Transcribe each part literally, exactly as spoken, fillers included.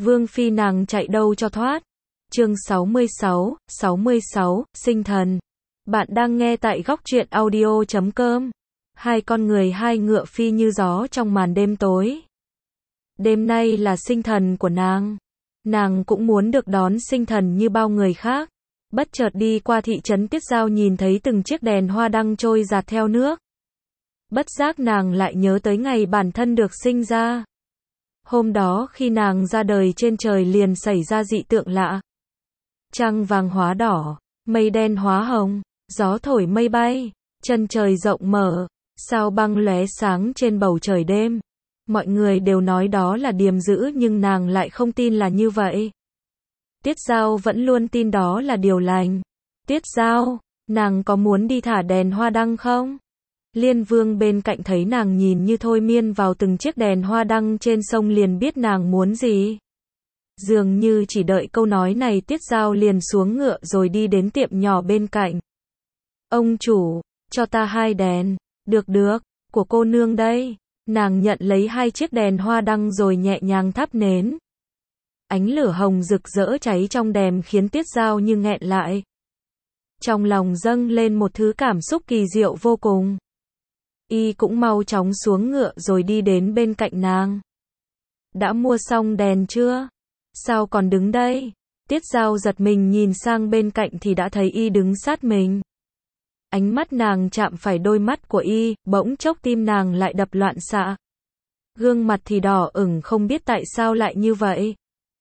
Vương phi nàng chạy đâu cho thoát. Chương sáu mươi sáu, sáu mươi sáu, sinh thần. Bạn đang nghe tại góc truyện audio chấm com. Hai con người hai ngựa phi như gió trong màn đêm tối. Đêm nay là sinh thần của nàng. Nàng cũng muốn được đón sinh thần như bao người khác. Bất chợt đi qua thị trấn Tiết Giao nhìn thấy từng chiếc đèn hoa đăng trôi dạt theo nước. Bất giác nàng lại nhớ tới ngày bản thân được sinh ra. Hôm đó khi nàng ra đời trên trời liền xảy ra dị tượng lạ. Trăng vàng hóa đỏ, mây đen hóa hồng, gió thổi mây bay, chân trời rộng mở, sao băng lóe sáng trên bầu trời đêm. Mọi người đều nói đó là điềm dữ nhưng nàng lại không tin là như vậy. Tiết Giao vẫn luôn tin đó là điều lành. Tiết Giao, nàng có muốn đi thả đèn hoa đăng không? Liên Vương bên cạnh thấy nàng nhìn như thôi miên vào từng chiếc đèn hoa đăng trên sông liền biết nàng muốn gì. Dường như chỉ đợi câu nói này Tiết Giao liền xuống ngựa rồi đi đến tiệm nhỏ bên cạnh. Ông chủ, cho ta hai đèn. Được được, của cô nương đây. Nàng nhận lấy hai chiếc đèn hoa đăng rồi nhẹ nhàng thắp nến. Ánh lửa hồng rực rỡ cháy trong đèn khiến Tiết Giao như nghẹn lại. Trong lòng dâng lên một thứ cảm xúc kỳ diệu vô cùng. Y cũng mau chóng xuống ngựa rồi đi đến bên cạnh nàng. Đã mua xong đèn chưa? Sao còn đứng đây? Tiết Giao giật mình nhìn sang bên cạnh thì đã thấy Y đứng sát mình. Ánh mắt nàng chạm phải đôi mắt của Y, bỗng chốc tim nàng lại đập loạn xạ. Gương mặt thì đỏ ửng không biết tại sao lại như vậy.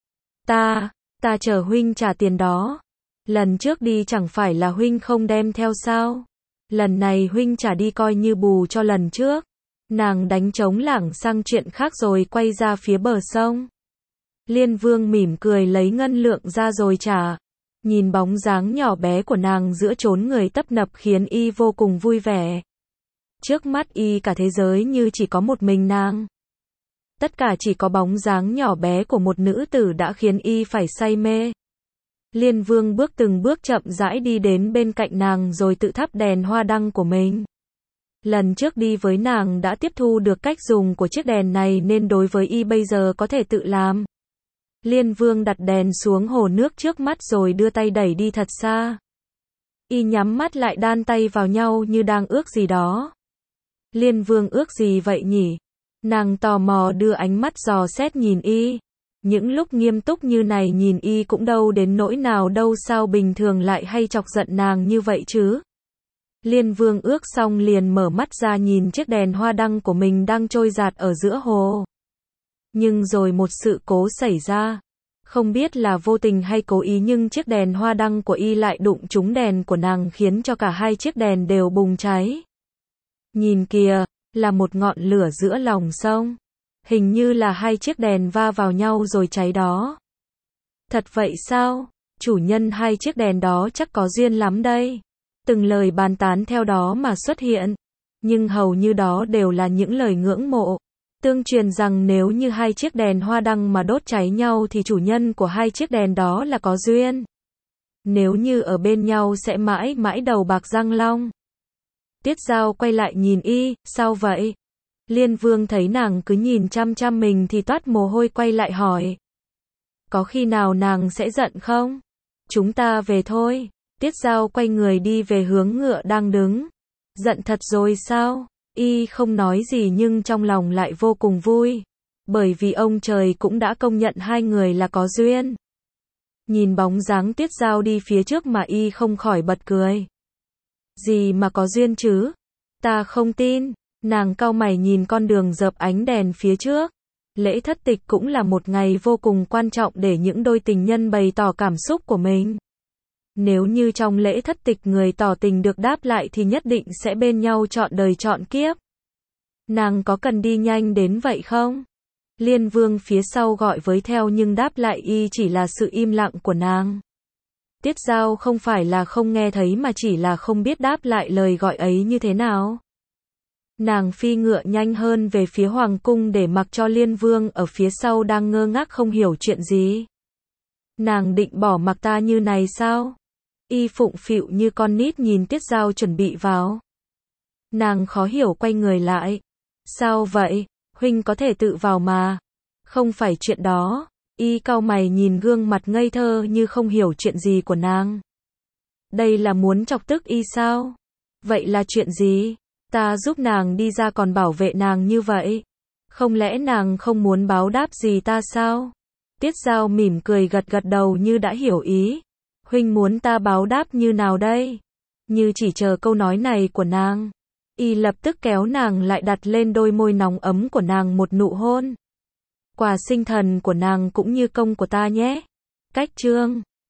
Ta, ta chờ huynh trả tiền đó. Lần trước đi chẳng phải là huynh không đem theo sao? Lần này huynh trả đi coi như bù cho lần trước. Nàng đánh trống lảng sang chuyện khác rồi quay ra phía bờ sông. Liên Vương mỉm cười lấy ngân lượng ra rồi trả. Nhìn bóng dáng nhỏ bé của nàng giữa chốn người tấp nập khiến Y vô cùng vui vẻ. Trước mắt Y cả thế giới như chỉ có một mình nàng. Tất cả chỉ có bóng dáng nhỏ bé của một nữ tử đã khiến Y phải say mê. Liên Vương bước từng bước chậm rãi đi đến bên cạnh nàng rồi tự thắp đèn hoa đăng của mình. Lần trước đi với nàng đã tiếp thu được cách dùng của chiếc đèn này nên đối với Y bây giờ có thể tự làm. Liên Vương đặt đèn xuống hồ nước trước mắt rồi đưa tay đẩy đi thật xa. Y nhắm mắt lại đan tay vào nhau như đang ước gì đó. Liên Vương ước gì vậy nhỉ? Nàng tò mò đưa ánh mắt dò xét nhìn Y. Những lúc nghiêm túc như này nhìn Y cũng đâu đến nỗi nào đâu sao bình thường lại hay chọc giận nàng như vậy chứ? Liên Vương ước xong liền mở mắt ra nhìn chiếc đèn hoa đăng của mình đang trôi dạt ở giữa hồ. Nhưng rồi một sự cố xảy ra. Không biết là vô tình hay cố ý nhưng chiếc đèn hoa đăng của Y lại đụng trúng đèn của nàng khiến cho cả hai chiếc đèn đều bùng cháy. Nhìn kìa, là một ngọn lửa giữa lòng sông. Hình như là hai chiếc đèn va vào nhau rồi cháy đó. Thật vậy sao? Chủ nhân hai chiếc đèn đó chắc có duyên lắm đây. Từng lời bàn tán theo đó mà xuất hiện. Nhưng hầu như đó đều là những lời ngưỡng mộ. Tương truyền rằng nếu như hai chiếc đèn hoa đăng mà đốt cháy nhau thì chủ nhân của hai chiếc đèn đó là có duyên. Nếu như ở bên nhau sẽ mãi mãi đầu bạc răng long. Tiết Giao quay lại nhìn Y, sao vậy? Liên Vương thấy nàng cứ nhìn chăm chăm mình thì toát mồ hôi quay lại hỏi. Có khi nào nàng sẽ giận không? Chúng ta về thôi. Tiết Giao quay người đi về hướng ngựa đang đứng. Giận thật rồi sao? Y không nói gì nhưng trong lòng lại vô cùng vui. Bởi vì ông trời cũng đã công nhận hai người là có duyên. Nhìn bóng dáng Tiết Giao đi phía trước mà Y không khỏi bật cười. Gì mà có duyên chứ? Ta không tin. Nàng cau mày nhìn con đường dợp ánh đèn phía trước. Lễ thất tịch cũng là một ngày vô cùng quan trọng để những đôi tình nhân bày tỏ cảm xúc của mình. Nếu như trong lễ thất tịch người tỏ tình được đáp lại thì nhất định sẽ bên nhau trọn đời trọn kiếp. Nàng có cần đi nhanh đến vậy không? Liên Vương phía sau gọi với theo nhưng đáp lại Y chỉ là sự im lặng của nàng. Tiết Giao không phải là không nghe thấy mà chỉ là không biết đáp lại lời gọi ấy như thế nào. Nàng phi ngựa nhanh hơn về phía hoàng cung để mặc cho Liên Vương ở phía sau đang ngơ ngác không hiểu chuyện gì. Nàng định bỏ mặc ta như này sao? Y phụng phịu như con nít nhìn Tiết Giao chuẩn bị vào. Nàng khó hiểu quay người lại. Sao vậy? Huynh có thể tự vào mà. Không phải chuyện đó. Y cau mày nhìn gương mặt ngây thơ như không hiểu chuyện gì của nàng. Đây là muốn chọc tức Y sao? Vậy là chuyện gì? Ta giúp nàng đi ra còn bảo vệ nàng như vậy. Không lẽ nàng không muốn báo đáp gì ta sao? Tiết Giao mỉm cười gật gật đầu như đã hiểu ý. Huynh muốn ta báo đáp như nào đây? Như chỉ chờ câu nói này của nàng. Y lập tức kéo nàng lại đặt lên đôi môi nóng ấm của nàng một nụ hôn. Quà sinh thần của nàng cũng như công của ta nhé. Cách chương